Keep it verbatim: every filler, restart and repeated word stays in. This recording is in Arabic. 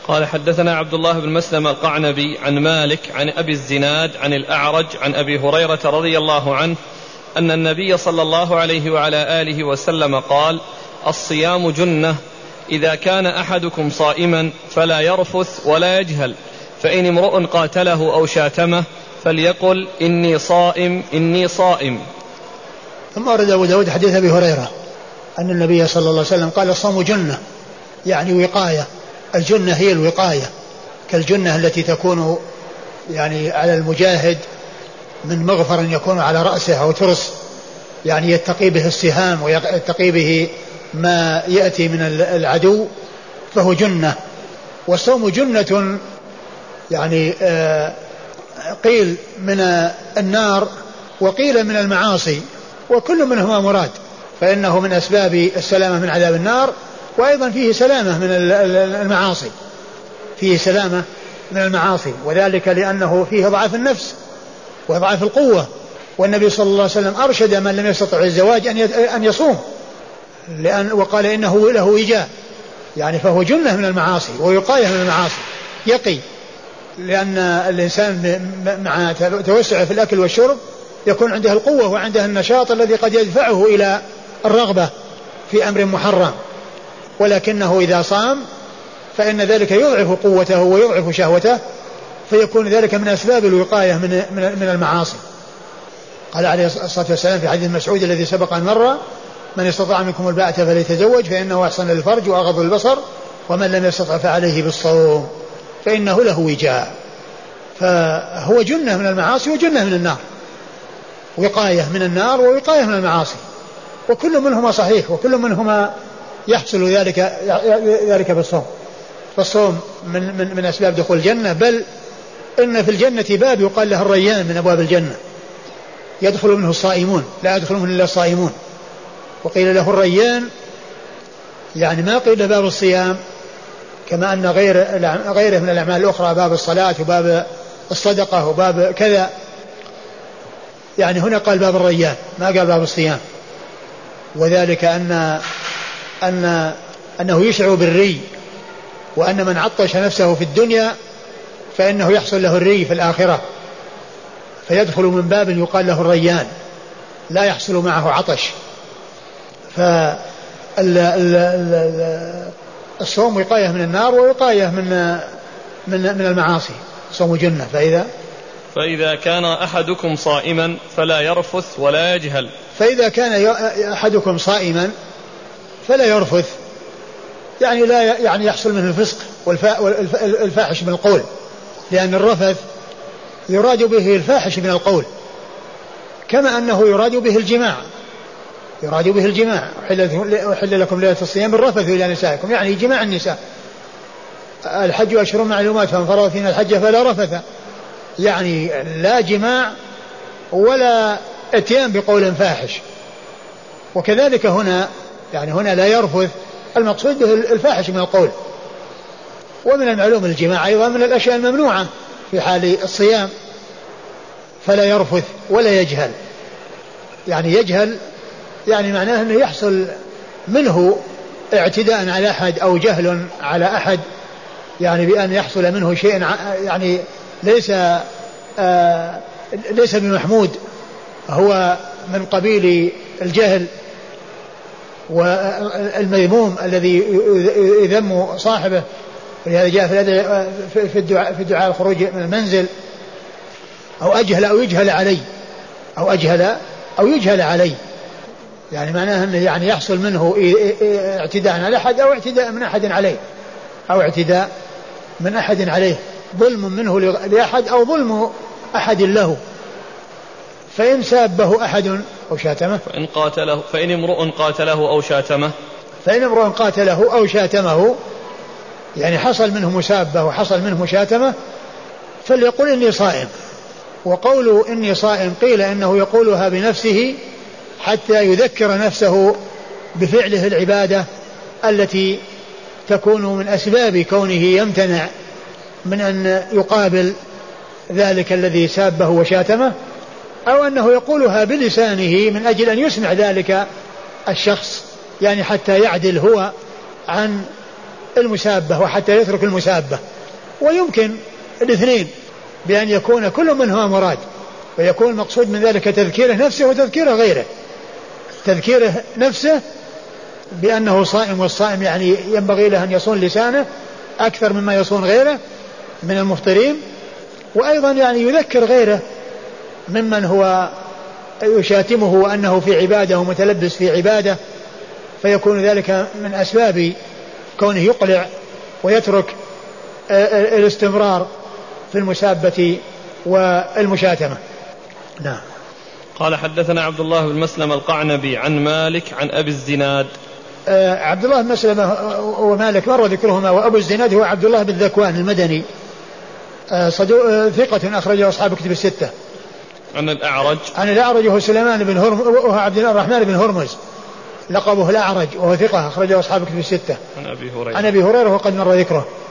قال حدثنا عبد الله بن مسلم القعنبي عن مالك عن أبي الزناد عن الأعرج عن أبي هريرة رضي الله عنه أن النبي صلى الله عليه وعلى آله وسلم قال: الصيام جنة، إذا كان أحدكم صائما فلا يرفث ولا يجهل، فإن امرؤ قاتله أو شاتمه فليقل إني صائم إني صائم. ثم أورد أبو داود حديث أبي هريرة أن النبي صلى الله عليه وسلم قال: الصوم جنة، يعني وقاية. الجنة هي الوقاية، كالجنة التي تكون يعني على المجاهد من مغفر يكون على رأسه أو ترس، يعني يتقي به السهام ويتقي به ما يأتي من العدو، فهو جنة. والصوم جنة يعني قيل من النار وقيل من المعاصي، وكل منهما مراد، فإنه من أسباب السلامة من عذاب النار، وأيضا فيه سلامة من المعاصي، فيه سلامة من المعاصي، وذلك لأنه فيه ضعف النفس وضعف القوة. والنبي صلى الله عليه وسلم أرشد من لم يستطع الزواج أن يصوم، لأن وقال إنه له وجاء، يعني فهو جنة من المعاصي ويقاية من المعاصي، يقي، لأن الإنسان مع توسعه في الأكل والشرب يكون عنده القوة وعنده النشاط الذي قد يدفعه إلى الرغبة في أمر محرم، ولكنه إذا صام فإن ذلك يضعف قوته ويضعف شهوته، فيكون ذلك من أسباب الوقاية من من المعاصي. قال عليه الصلاة والسلام في حديث مسعود الذي سبق أن مر: من استطاع منكم الباءة فليتزوج فإنه أحسن للفرج وأغض البصر، ومن لم يستطع فعليه بالصوم فإنه له وجاء. فهو جنة من المعاصي وجنة من النار، وقاية من النار ووقاية من المعاصي، وكل منهما صحيح، وكل منهما يحصل ذلك ذلك بالصوم. فالصوم من, من, من أسباب دخول الجنة، بل إن في الجنة باب يقال له الريان من أبواب الجنة، يدخل منه الصائمون، لا يدخل منه إلا الصائمون، وقيل له الريان، يعني ما قيل باب الصيام كما أن غير غيره من الأعمال الأخرى، باب الصلاة وباب الصدقة وباب كذا، يعني هنا قال باب الريان ما قال باب الصيام، وذلك أن أن أنه يشعر بالري، وأن من عطش نفسه في الدنيا فإنه يحصل له الري في الآخرة، فيدخل من باب يقال له الريان لا يحصل معه عطش. فالصوم وقاية من النار ووقاية من من من المعاصي، صوم جنة. فإذا فإذا كان أحدكم صائما فلا يرفث ولا يجهل، فإذا كان أحدكم صائما فلا يرفث، يعني لا يعني يحصل منه الفسق والفاحش من القول، لأن الرفث يراد به الفاحش من القول، كما أنه يراد به الجماع، يراد به الجماع. أحل لكم ليلة الصيام الرفث إلى نسائكم، يعني جماع النساء. الحج أشهر معلومات، فمن فرض فينا الحج فلا رفث، يعني لا جماع ولا اتيان بقول فاحش. وكذلك هنا، يعني هنا لا يرفث، المقصود به الفاحش من القول. ومن المعلوم الجماع أيضا من الأشياء الممنوعة في حال الصيام، فلا يرفث ولا يجهل، يعني يجهل يعني معناه أنه يحصل منه اعتداء على أحد أو جهل على أحد، يعني بأن يحصل منه شيء يعني ليس آه ليس بمحمود، هو من قبيل الجهل والمذموم الذي يذم صاحبه. ولهذا جاء في الدعاء في الدعاء الخروج من المنزل: أو أجهل أو يجهل علي، أو أجهل أو يجهل علي، يعني معناه أنه يعني يحصل منه اعتداء على أحد أو اعتداء من أحد عليه، أو اعتداء من أحد عليه، ظلم منه لأحد أو ظلم أحد له. فإن سابه أحد أو شاتمه فإن قاتله فإن امرؤ قاتله أو شاتمه فإن امرؤ قاتله أو شاتمه، يعني حصل منه مسابة وحصل منه مشاتمة، فليقول إني صائم. وقوله إني صائم قيل إنه يقولها بنفسه حتى يذكر نفسه بفعله العبادة التي تكون من أسباب كونه يمتنع من أن يقابل ذلك الذي سابه وشاتمه، أو أنه يقولها بلسانه من أجل أن يسمع ذلك الشخص، يعني حتى يعدل هو عن المسابة وحتى يترك المسابة. ويمكن الاثنين بأن يكون كل منهما مراد، ويكون المقصود من ذلك تذكيره نفسه وتذكيره غيره. تذكيره نفسه بأنه صائم، والصائم يعني ينبغي له أن يصون لسانه أكثر مما يصون غيره من المفطرين، وأيضا يعني يذكر غيره ممن هو يشاتمه وأنه في عبادة ومتلبس في عبادة، فيكون ذلك من أسباب كونه يقلع ويترك الاستمرار في المسابة والمشاتمة. نعم. قال حدثنا عبد الله بن مسلم القعنبي عن مالك عن أبي الزناد. آه عبد الله بن مسلم ومالك مر ذكرهما، وأبو الزناد هو عبد الله بن ذكوان المدني آه صدوق ثقة أخرجه أصحاب كتب الستة. عن الأعرج عن الأعرج هو سليمان بن هرمز وهو عبد الرحمن بن هرمز لقبه الأعرج وهو ثقة أخرجه أصحاب كتب الستة. عن أبي هريرة عن أبي هريرة وقد مر ذكره.